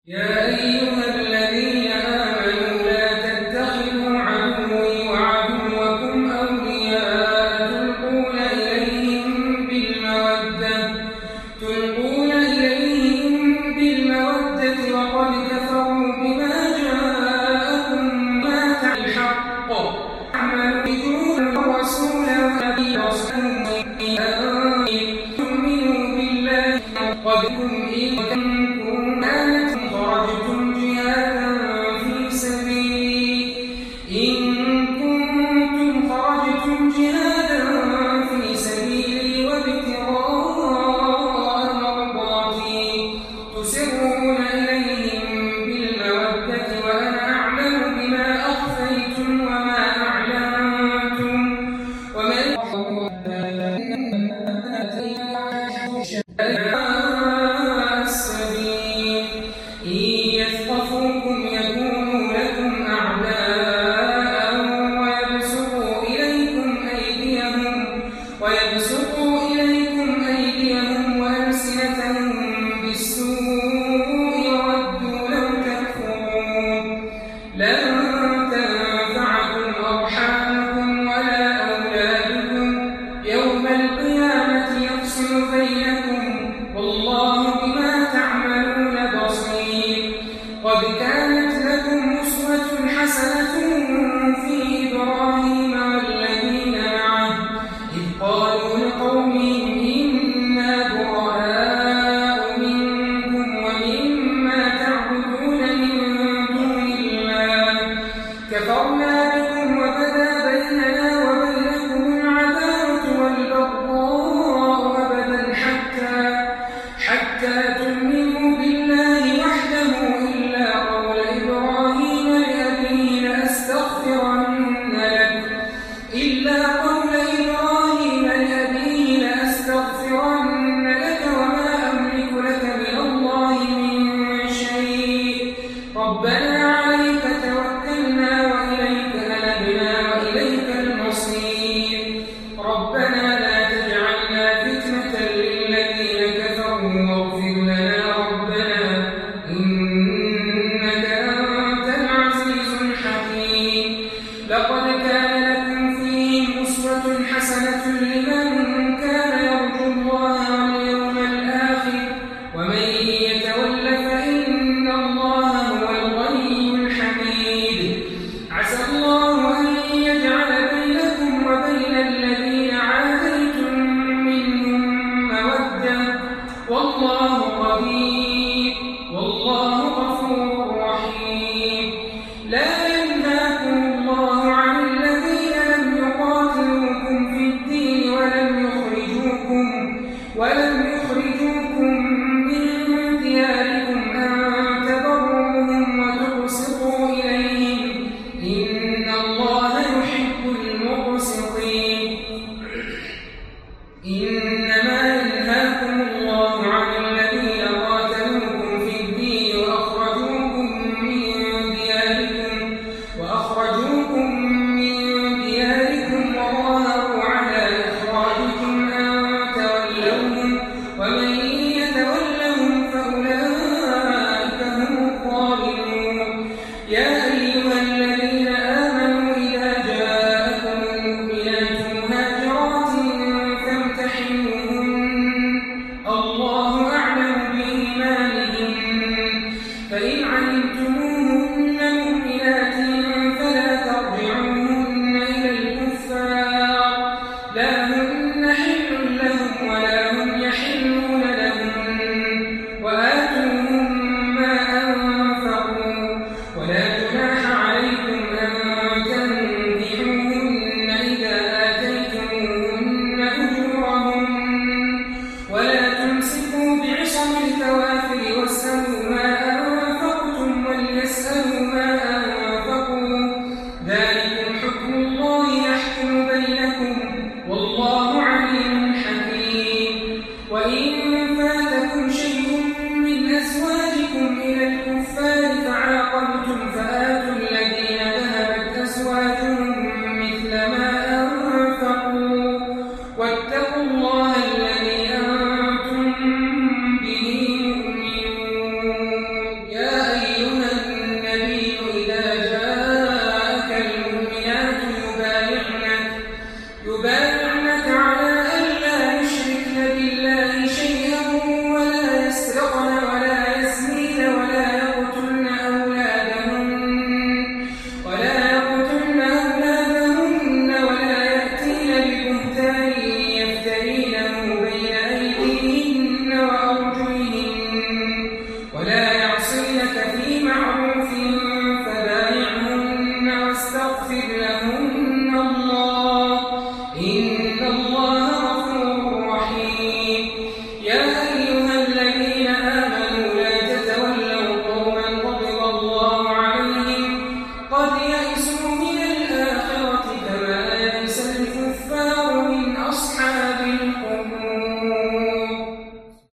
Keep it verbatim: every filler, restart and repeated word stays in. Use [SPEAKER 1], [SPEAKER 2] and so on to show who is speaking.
[SPEAKER 1] يا أيها الذين آمنوا لا تتخذوا عدوي وعدوكم أولياء تلقون إليهم بالمودة تلقون إليهم بالمودة وقد كفروا بما جاءكم ما الحق اعملوا بجود الرسول والنبي رسوله أن تؤمنوا بالله قدكم إن كنتم خرجتم جهادا في سبيلي إن كنتم خرجتم جهادا في سبيلي وابتغاء مرضاتي تسرون إليهم بالمودة وأنا أعلم بما أخفيتم وما أعلنتم ومن يثقفوكم يكونوا لكم أعداء ويبسطوا إليكم أيديهم ويبسطوا إليكم أيديهم وألسنتهم بالسوء وودوا لو تكفرون لن تنفعكم أرحامكم ولا أولادكم يوم القيامة يفصل بينكم والله بما تعملون بصير قد كانت لكم أسوة حسنة في إبراهيم والذين معه إذ قالوا لقومهم إنا براء منكم ومما تعبدون من دون الله كفرنا بكم وبدا بيننا وبينكم العداوة والبغضاء أبدا حتى حتى تؤمنوا بالله وحده إلا قول إبراهيم لأبيه لأستغفرن لك إلا قول إبراهيم لأبيه لأستغفرن لك وما أملك لك من الله من شيء ربنا